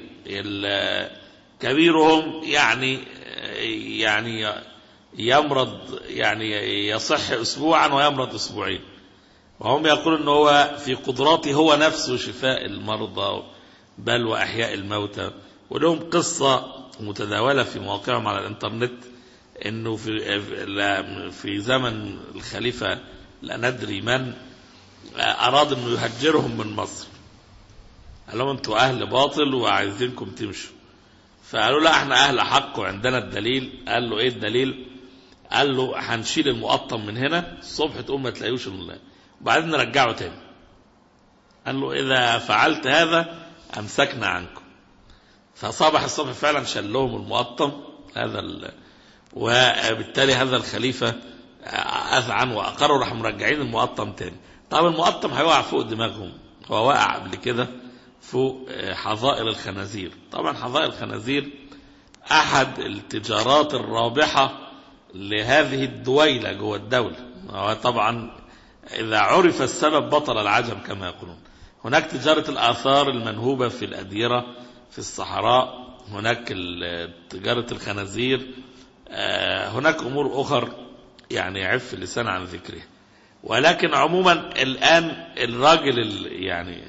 Speaker 3: كبيرهم يعني يعني يمرض، يعني يصح أسبوعا ويمرض أسبوعين، وهم يقولون أنه هو في قدراته هو نفسه شفاء المرضى بل وأحياء الموتى. ولهم قصة متداولة في مواقعهم على الانترنت أنه في في زمن الخليفة لا ندري من أراد أنه يهجرهم من مصر، قال لهم أنتوا أهل باطل وعايزينكم تمشوا، فقالوا لا احنا أهل حق وعندنا الدليل. قال له إيه الدليل؟ قال له هنشيل المقطم من هنا الصبح تقوم ما تلاقيوش الله، وبعدين نرجعه تاني. قال له إذا فعلت هذا أمسكنا عنكم. فصبح الصبح فعلا شال لهم المقطم هذا ال... وبالتالي هذا الخليفة أذعن وأقروا راح مرجعين المقطم تاني. طبعا المقطم هيوقع فوق دماغهم، هو وقع قبل كده فوق حظائر الخنازير. طبعا حظائر الخنازير أحد التجارات الرابحة لهذه الدويلة جوه الدولة، وطبعا إذا عرف السبب بطل العجب كما يقولون. هناك تجارة الآثار المنهوبة في الأديرة في الصحراء، هناك تجارة الخنازير، هناك أمور أخر يعني يعف اللسان عن ذكرها. ولكن عموما الآن الراجل يعني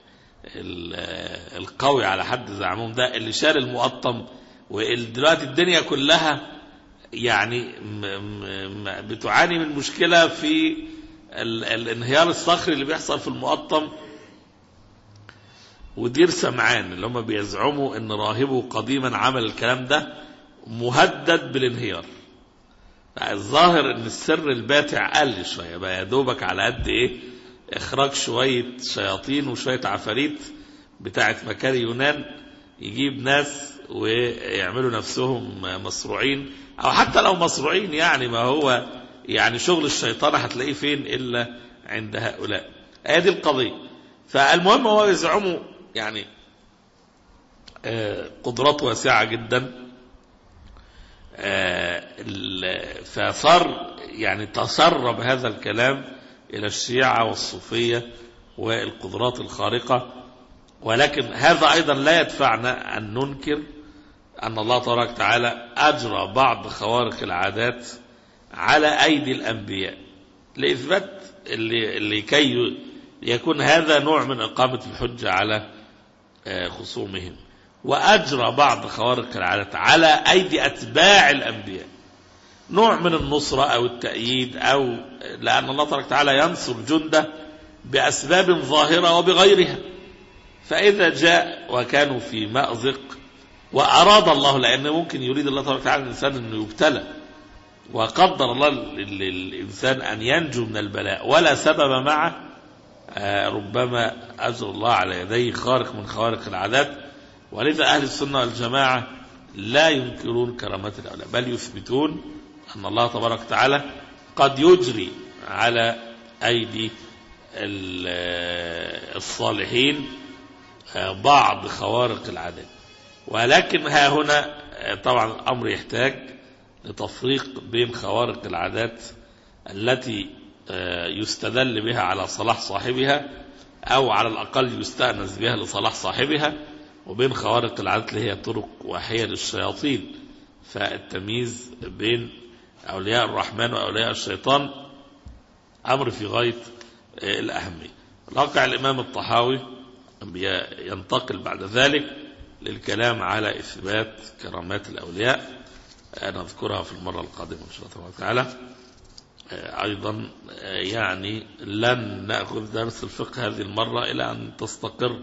Speaker 3: القوي على حد زعمهم ده اللي شال المقطم، ودلوقتي الدنيا كلها يعني بتعاني من مشكلة في الانهيار الصخري اللي بيحصل في المقطم. ودير سمعان اللي هم بيزعموا ان راهبه قديما عمل الكلام ده مهدد بالانهيار. الظاهر ان السر الباتع قل شوية بقى، يا دوبك على قد ايه اخراج شوية شياطين وشوية عفاريت بتاعت مكان يونان، يجيب ناس ويعملوا نفسهم مصروعين، او حتى لو مصروعين يعني ما هو يعني شغل الشيطان هتلاقيه فين الا عند هؤلاء. هذه القضية. فالمهم هو يزعموا يعني قدرات واسعة جدا، فصار يعني تسرب هذا الكلام إلى الشيعة والصوفية والقدرات الخارقة. ولكن هذا أيضا لا يدفعنا أن ننكر أن الله تبارك وتعالى أجرى بعض خوارق العادات على أيدي الأنبياء لإثبات اللي كي يكون هذا نوع من إقامة الحجة على خصومهم، وأجرى بعض خوارق العادات على أيدي أتباع الأنبياء نوع من النصرة أو التأييد، أو لأن الله تبارك وتعالى ينصر جنده بأسباب ظاهرة وبغيرها. فإذا جاء وكانوا في مأزق وأراد الله، لأن ممكن يريد الله تبارك وتعالى الإنسان أنه يبتلى، وقدر الله للإنسان أن ينجو من البلاء ولا سبب معه، ربما أجر الله على يديه خارق من خوارق العادات. ولذا أهل السنة والجماعة لا ينكرون كرامات الأولياء، بل يثبتون أن الله تبارك وتعالى قد يجري على أيدي الصالحين بعض خوارق العادات. ولكن ها هنا طبعا الأمر يحتاج لتفريق بين خوارق العادات التي يستدل بها على صلاح صاحبها أو على الأقل يستأنس بها لصلاح صاحبها، وبين خوارق العادات اللي هي طرق وحيل الشياطين. فالتمييز بين أولياء الرحمن وأولياء الشيطان أمر في غاية الأهمية. واقع الإمام الطحاوي ينتقل بعد ذلك للكلام على إثبات كرامات الأولياء، نذكرها في المرة القادمة إن شاء الله تعالى. أيضا يعني لن نأخذ درس الفقه هذه المرة إلى أن تستقر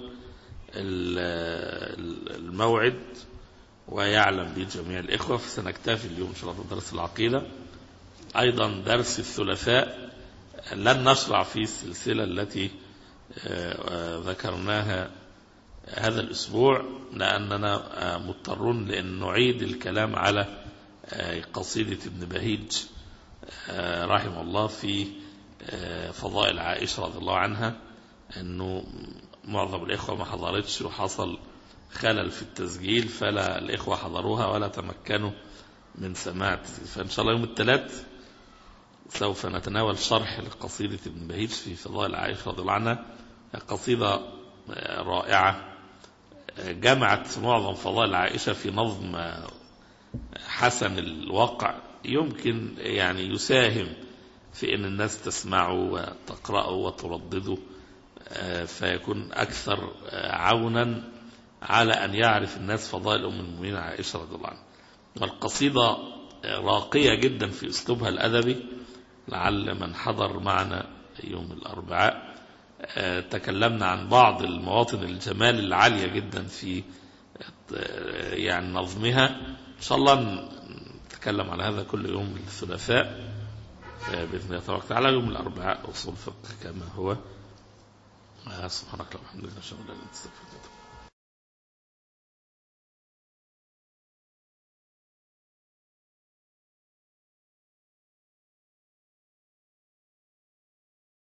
Speaker 3: الموعد ويعلم به جميع الإخوة، فسنكتفي اليوم إن شاء الله بدرس العقيدة. أيضا درس الثلاثاء لن نشرع في السلسلة التي ذكرناها هذا الأسبوع، لأننا مضطرون لأن نعيد الكلام على قصيدة ابن بهيج رحمه الله في فضائل عائشة رضي الله عنها، أنه معظم الإخوة ما حضرتش وحصل خلل في التسجيل، فلا الإخوة حضروها ولا تمكنوا من سماع. فإن شاء الله يوم الثلاث سوف نتناول شرح لقصيدة ابن بهيج في فضائل عائشة رضي الله عنها. قصيدة رائعة جمعت معظم فضائل عائشة في نظم حسن الواقع، يمكن يعني يساهم في أن الناس تسمعه وتقرأه وتردده، فيكون أكثر عونا على أن يعرف الناس فضائل أم المؤمنين عائشة رضي الله عنها. والقصيدة راقية جدا في أسلوبها الأدبي، لعل من حضر معنا يوم الأربعاء تكلمنا عن بعض المواطن الجمال العالية جدا في يعني نظمها. إن شاء الله نتكلم على هذا كل يوم الثلاثاء بإذن الله تبارك وتعالى. يوم الأربعاء أصول فقه كما هو. سبحانك اللهم وبحمدك، نشهد أن لا إله إلا أنت، نستغفرك.